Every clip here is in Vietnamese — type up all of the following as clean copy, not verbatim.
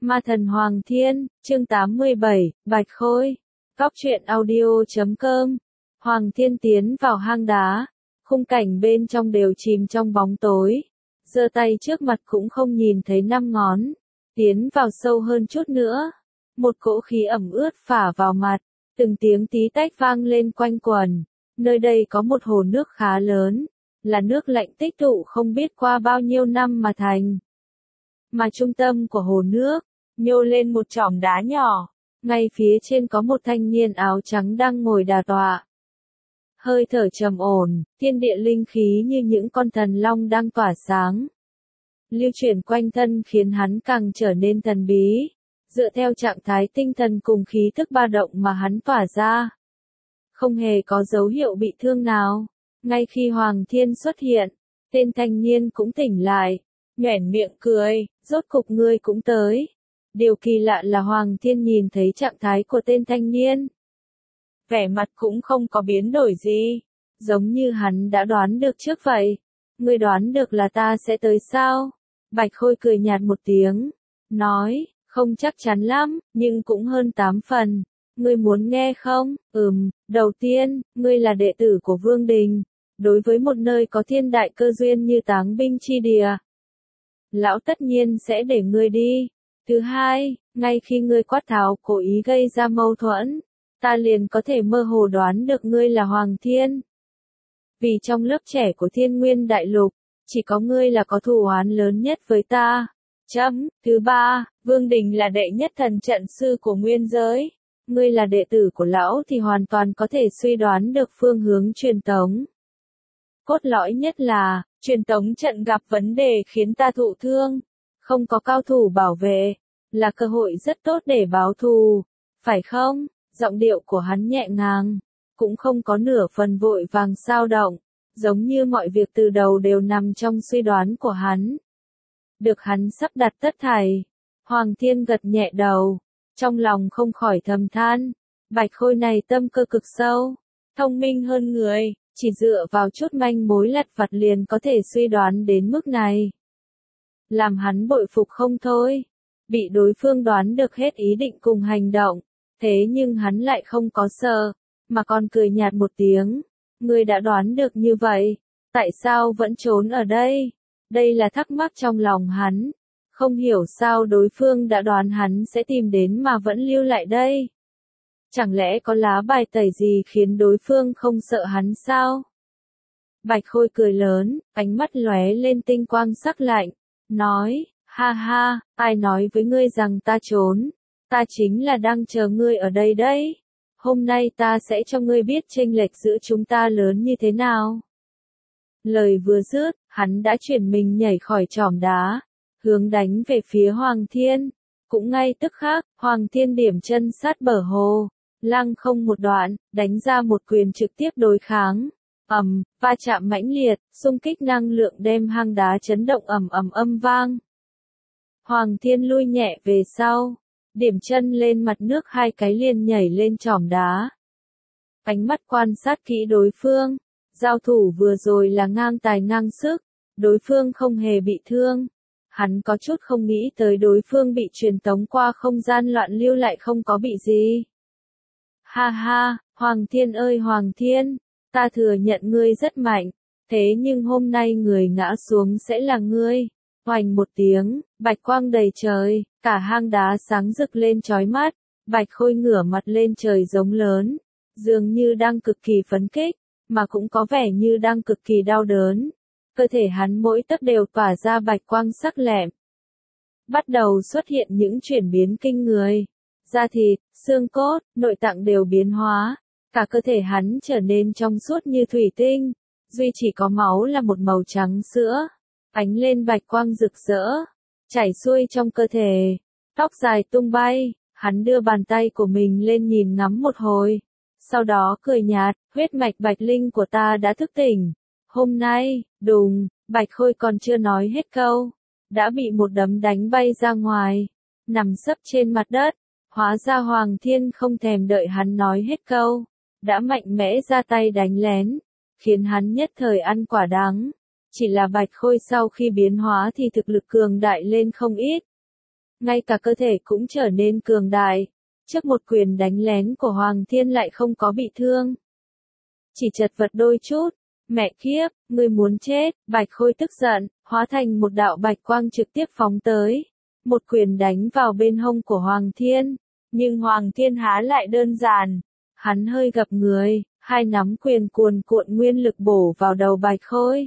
Ma thần Hoàng Thiên, chương 87, Bạch Khôi. Cóc truyện audio.com. Hoàng Thiên tiến vào hang đá, khung cảnh bên trong đều chìm trong bóng tối. Giơ tay trước mặt cũng không nhìn thấy 5 ngón. Tiến vào sâu hơn chút nữa. Một cỗ khí ẩm ướt phả vào mặt, từng tiếng tí tách vang lên quanh quần. Nơi đây có một hồ nước khá lớn, là nước lạnh tích tụ không biết qua bao nhiêu năm mà thành. Mà trung tâm của hồ nước, nhô lên một chòm đá nhỏ, ngay phía trên có một thanh niên áo trắng đang ngồi đà tọa. Hơi thở trầm ổn, thiên địa linh khí như những con thần long đang tỏa sáng. Lưu chuyển quanh thân khiến hắn càng trở nên thần bí, dựa theo trạng thái tinh thần cùng khí thức ba động mà hắn tỏa ra. Không hề có dấu hiệu bị thương nào. Ngay khi Hoàng Thiên xuất hiện, tên thanh niên cũng tỉnh lại, nhoẻn miệng cười, rốt cục ngươi cũng tới. Điều kỳ lạ là Hoàng Thiên nhìn thấy trạng thái của tên thanh niên. Vẻ mặt cũng không có biến đổi gì, giống như hắn đã đoán được trước vậy. Ngươi đoán được là ta sẽ tới sao? Bạch Khôi cười nhạt một tiếng, nói, không chắc chắn lắm, nhưng cũng hơn 8 phần. Ngươi muốn nghe không? Đầu tiên, ngươi là đệ tử của Vương Đình. Đối với một nơi có thiên đại cơ duyên như Táng Binh Chi Địa, lão tất nhiên sẽ để ngươi đi. Thứ hai, ngay khi ngươi quát tháo cố ý gây ra mâu thuẫn, ta liền có thể mơ hồ đoán được ngươi là Hoàng Thiên. Vì trong lớp trẻ của Thiên Nguyên Đại Lục, chỉ có ngươi là có thù oán lớn nhất với ta. Thứ ba, Vương Đình là đệ nhất thần trận sư của nguyên giới. Ngươi là đệ tử của lão thì hoàn toàn có thể suy đoán được phương hướng truyền tống. Cốt lõi nhất là, truyền tống trận gặp vấn đề khiến ta thụ thương. Không có cao thủ bảo vệ, là cơ hội rất tốt để báo thù, phải không? Giọng điệu của hắn nhẹ nhàng, cũng không có nửa phần vội vàng xao động, giống như mọi việc từ đầu đều nằm trong suy đoán của hắn. Được hắn sắp đặt tất thảy. Hoàng Thiên gật nhẹ đầu, trong lòng không khỏi thầm than, Bạch Khôi này tâm cơ cực sâu, thông minh hơn người, chỉ dựa vào chút manh mối lặt vặt liền có thể suy đoán đến mức này. Làm hắn bội phục không thôi, bị đối phương đoán được hết ý định cùng hành động, thế nhưng hắn lại không có sợ, mà còn cười nhạt một tiếng, ngươi đã đoán được như vậy, tại sao vẫn trốn ở đây? Đây là thắc mắc trong lòng hắn, không hiểu sao đối phương đã đoán hắn sẽ tìm đến mà vẫn lưu lại đây. Chẳng lẽ có lá bài tẩy gì khiến đối phương không sợ hắn sao? Bạch Khôi cười lớn, ánh mắt lóe lên tinh quang sắc lạnh, nói, ha ha, ai nói với ngươi rằng ta trốn, ta chính là đang chờ ngươi ở đây đấy. Hôm nay ta sẽ cho ngươi biết chênh lệch giữa chúng ta lớn như thế nào. Lời vừa dứt, hắn đã chuyển mình nhảy khỏi chòm đá, hướng đánh về phía Hoàng Thiên. Cũng ngay tức khắc, Hoàng Thiên điểm chân sát bờ hồ, lăng không một đoạn, đánh ra một quyền trực tiếp đối kháng. Va chạm mãnh liệt, xung kích năng lượng đem hang đá chấn động âm vang. Hoàng Thiên lui nhẹ về sau, điểm chân lên mặt nước 2 cái liền nhảy lên chòm đá. Ánh mắt quan sát kỹ đối phương, giao thủ vừa rồi là ngang tài ngang sức, đối phương không hề bị thương. Hắn có chút không nghĩ tới đối phương bị truyền tống qua không gian loạn lưu lại không có bị gì. Ha ha, Hoàng Thiên ơi Hoàng Thiên, ta thừa nhận ngươi rất mạnh, thế nhưng hôm nay người ngã xuống sẽ là ngươi. Oành một tiếng, bạch quang đầy trời, cả hang đá sáng rực lên chói mắt, Bạch Khôi ngửa mặt lên trời giống lớn, dường như đang cực kỳ phấn khích, mà cũng có vẻ như đang cực kỳ đau đớn. Cơ thể hắn mỗi tấc đều tỏa ra bạch quang sắc lẹm. Bắt đầu xuất hiện những chuyển biến kinh người. Da thịt, xương cốt, nội tạng đều biến hóa. Cả cơ thể hắn trở nên trong suốt như thủy tinh. Duy chỉ có máu là một màu trắng sữa. Ánh lên bạch quang rực rỡ. Chảy xuôi trong cơ thể. Tóc dài tung bay. Hắn đưa bàn tay của mình lên nhìn ngắm một hồi. Sau đó cười nhạt, huyết mạch bạch linh của ta đã thức tỉnh. Hôm nay, đùng, Bạch Khôi còn chưa nói hết câu, đã bị một đấm đánh bay ra ngoài, nằm sấp trên mặt đất. Hóa ra Hoàng Thiên không thèm đợi hắn nói hết câu, đã mạnh mẽ ra tay đánh lén, khiến hắn nhất thời ăn quả đắng. Chỉ là Bạch Khôi sau khi biến hóa thì thực lực cường đại lên không ít. ngay cả cơ thể cũng trở nên cường đại. Trước một quyền đánh lén của Hoàng Thiên lại không có bị thương. Chỉ chật vật đôi chút. Mẹ kiếp, ngươi muốn chết, Bạch Khôi tức giận, hóa thành một đạo bạch quang trực tiếp phóng tới. Một quyền đánh vào bên hông của Hoàng Thiên. Nhưng Hoàng Thiên há lại đơn giản. Hắn hơi gập người, hai nắm quyền cuồn cuộn nguyên lực bổ vào đầu Bạch Khôi.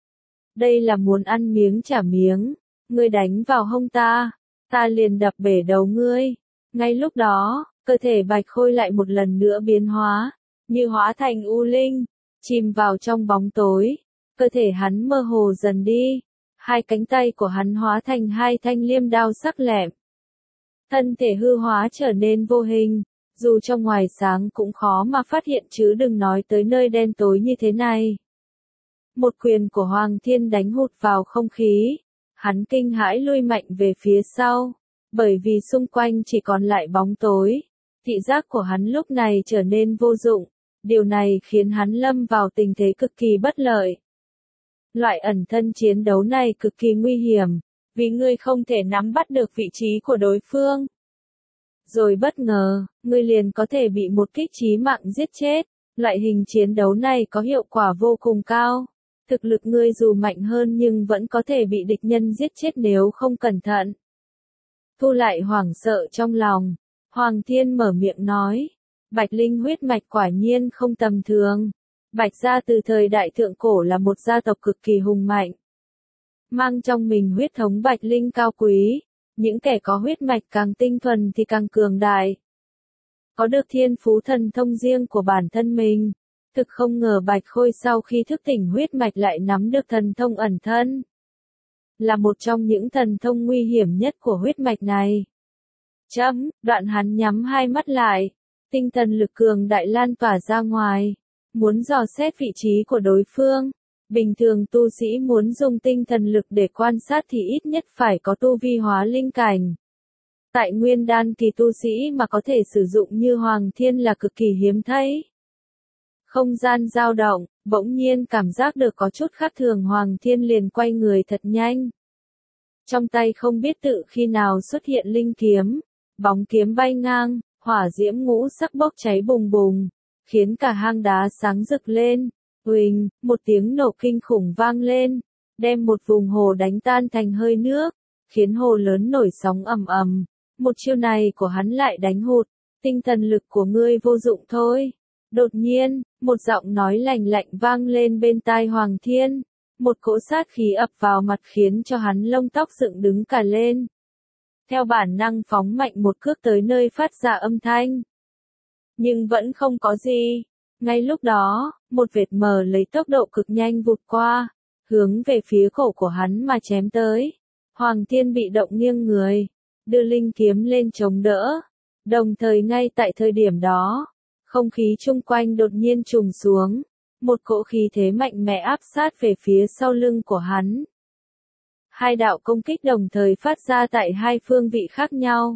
Đây là muốn ăn miếng trả miếng. Ngươi đánh vào hông ta, ta liền đập bể đầu ngươi. Ngay lúc đó, cơ thể Bạch Khôi lại một lần nữa biến hóa, như hóa thành u linh, chìm vào trong bóng tối. Cơ thể hắn mơ hồ dần đi, hai cánh tay của hắn hóa thành hai thanh liêm đao sắc lẹm. Thân thể hư hóa trở nên vô hình, dù trong ngoài sáng cũng khó mà phát hiện chứ đừng nói tới nơi đen tối như thế này. Một quyền của Hoàng Thiên đánh hụt vào không khí, hắn kinh hãi lui mạnh về phía sau, bởi vì xung quanh chỉ còn lại bóng tối. Thị giác của hắn lúc này trở nên vô dụng, điều này khiến hắn lâm vào tình thế cực kỳ bất lợi. Loại ẩn thân chiến đấu này cực kỳ nguy hiểm, vì ngươi không thể nắm bắt được vị trí của đối phương. Rồi bất ngờ, ngươi liền có thể bị một kích chí mạng giết chết. Loại hình chiến đấu này có hiệu quả vô cùng cao. Thực lực ngươi dù mạnh hơn nhưng vẫn có thể bị địch nhân giết chết nếu không cẩn thận. Thu lại hoảng sợ trong lòng, Hoàng Thiên mở miệng nói, Bạch Linh huyết mạch quả nhiên không tầm thường. Bạch gia từ thời đại thượng cổ là một gia tộc cực kỳ hùng mạnh. Mang trong mình huyết thống Bạch Linh cao quý, những kẻ có huyết mạch càng tinh thuần thì càng cường đại. Có được thiên phú thần thông riêng của bản thân mình. Thực không ngờ Bạch Khôi sau khi thức tỉnh huyết mạch lại nắm được thần thông ẩn thân. Là một trong những thần thông nguy hiểm nhất của huyết mạch này. Đoạn hắn nhắm hai mắt lại. Tinh thần lực cường đại lan tỏa ra ngoài. Muốn dò xét vị trí của đối phương. Bình thường tu sĩ muốn dùng tinh thần lực để quan sát thì ít nhất phải có tu vi hóa linh cảnh. Tại nguyên đan kỳ tu sĩ mà có thể sử dụng như Hoàng Thiên là cực kỳ hiếm thấy. Không gian dao động, bỗng nhiên cảm giác được có chút khác thường Hoàng Thiên liền quay người thật nhanh. Trong tay không biết tự khi nào xuất hiện linh kiếm, bóng kiếm bay ngang, hỏa diễm ngũ sắc bốc cháy bùng bùng, khiến cả hang đá sáng rực lên. Huỳnh, một tiếng nổ kinh khủng vang lên, đem một vùng hồ đánh tan thành hơi nước, khiến hồ lớn nổi sóng ầm ầm. Một chiêu này của hắn lại đánh hụt, tinh thần lực của ngươi vô dụng thôi. Đột nhiên, một giọng nói lạnh lạnh vang lên bên tai Hoàng Thiên, một cỗ sát khí ập vào mặt khiến cho hắn lông tóc dựng đứng cả lên. Theo bản năng phóng mạnh một cước tới nơi phát ra âm thanh. Nhưng vẫn không có gì. Ngay lúc đó, một vệt mờ lấy tốc độ cực nhanh vụt qua, hướng về phía cổ của hắn mà chém tới. Hoàng Thiên bị động nghiêng người, đưa linh kiếm lên chống đỡ. Đồng thời ngay tại thời điểm đó, không khí chung quanh đột nhiên trùng xuống, một cỗ khí thế mạnh mẽ áp sát về phía sau lưng của hắn. Hai đạo công kích đồng thời phát ra tại hai phương vị khác nhau.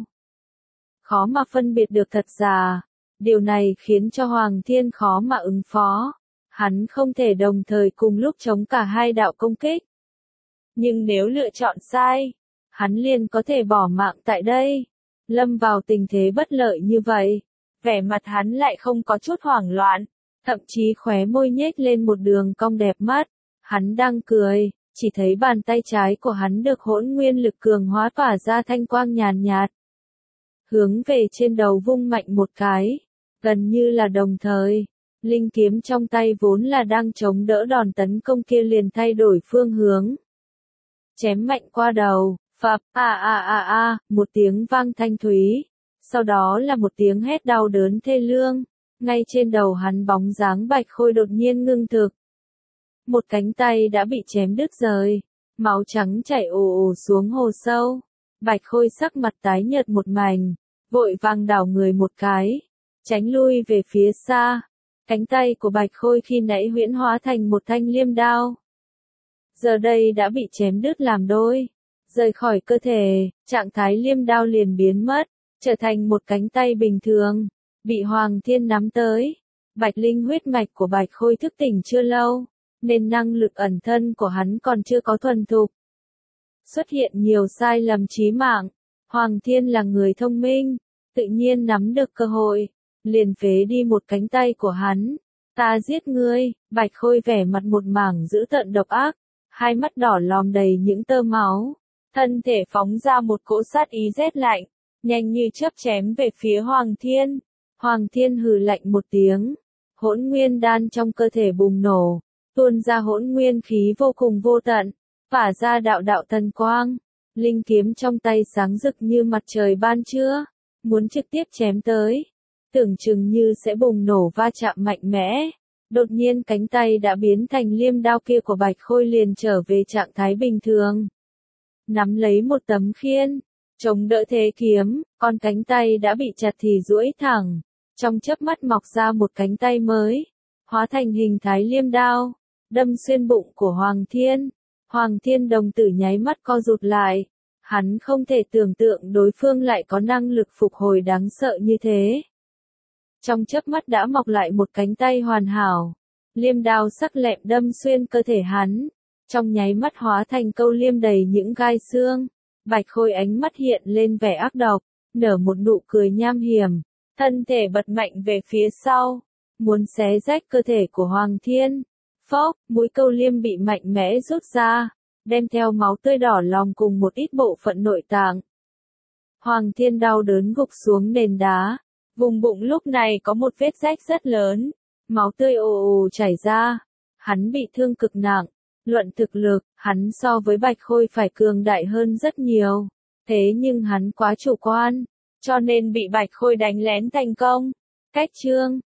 Khó mà phân biệt được thật giả, điều này khiến cho Hoàng Thiên khó mà ứng phó. Hắn không thể đồng thời cùng lúc chống cả hai đạo công kích. Nhưng nếu lựa chọn sai, hắn liền có thể bỏ mạng tại đây. Lâm vào tình thế bất lợi như vậy, vẻ mặt hắn lại không có chút hoảng loạn, thậm chí khóe môi nhếch lên một đường cong đẹp mắt. Hắn đang cười, chỉ thấy bàn tay trái của hắn được hỗn nguyên lực cường hóa tỏa ra thanh quang nhàn nhạt. Hướng về trên đầu vung mạnh một cái, gần như là đồng thời, linh kiếm trong tay vốn là đang chống đỡ đòn tấn công kia liền thay đổi phương hướng. Chém mạnh qua đầu, phập, một tiếng vang thanh thúy, sau đó là một tiếng hét đau đớn thê lương, ngay trên đầu hắn bóng dáng Bạch Khôi đột nhiên ngưng thực. Một cánh tay đã bị chém đứt rời, máu trắng chảy ồ ồ xuống hồ sâu. Bạch Khôi sắc mặt tái nhợt một mảnh, vội vàng đảo người một cái, tránh lui về phía xa. Cánh tay của Bạch Khôi khi nãy huyễn hóa thành một thanh liêm đao. Giờ đây đã bị chém đứt làm đôi, rời khỏi cơ thể, trạng thái liêm đao liền biến mất, trở thành một cánh tay bình thường, bị Hoàng Thiên nắm tới. Bạch Linh huyết mạch của Bạch Khôi thức tỉnh chưa lâu, nên năng lực ẩn thân của hắn còn chưa có thuần thục. Xuất hiện nhiều sai lầm chí mạng, Hoàng Thiên là người thông minh, tự nhiên nắm được cơ hội, liền phế đi một cánh tay của hắn. Ta giết ngươi, Bạch Khôi vẻ mặt một mảng dữ tợn độc ác, hai mắt đỏ lòm đầy những tơ máu, thân thể phóng ra một cỗ sát ý rét lạnh, nhanh như chớp chém về phía Hoàng Thiên. Hoàng Thiên hừ lạnh một tiếng, hỗn nguyên đan trong cơ thể bùng nổ, tuôn ra hỗn nguyên khí vô cùng vô tận, phả ra đạo đạo thần quang, linh kiếm trong tay sáng rực như mặt trời ban trưa, muốn trực tiếp chém tới, tưởng chừng như sẽ bùng nổ va chạm mạnh mẽ. Đột nhiên cánh tay đã biến thành liêm đao kia của Bạch Khôi liền trở về trạng thái bình thường. Nắm lấy một tấm khiên, chống đỡ thế kiếm, con cánh tay đã bị chặt thì duỗi thẳng, trong chớp mắt mọc ra một cánh tay mới, hóa thành hình thái liêm đao, đâm xuyên bụng của Hoàng Thiên. Hoàng Thiên đồng tử nháy mắt co rụt lại, hắn không thể tưởng tượng đối phương lại có năng lực phục hồi đáng sợ như thế. Trong chớp mắt đã mọc lại một cánh tay hoàn hảo, liêm đao sắc lẹm đâm xuyên cơ thể hắn, trong nháy mắt hóa thành câu liêm đầy những gai xương. Bạch Khôi ánh mắt hiện lên vẻ ác độc, nở một nụ cười nham hiểm, thân thể bật mạnh về phía sau, muốn xé rách cơ thể của Hoàng Thiên. Phốc, mũi câu liêm bị mạnh mẽ rút ra, đem theo máu tươi đỏ lòm cùng một ít bộ phận nội tạng. Hoàng Thiên đau đớn gục xuống nền đá, vùng bụng lúc này có một vết rách rất lớn, máu tươi ồ ồ chảy ra, hắn bị thương cực nặng. Luận thực lực, hắn so với Bạch Khôi phải cường đại hơn rất nhiều, thế nhưng hắn quá chủ quan, cho nên bị Bạch Khôi đánh lén thành công. Cách chương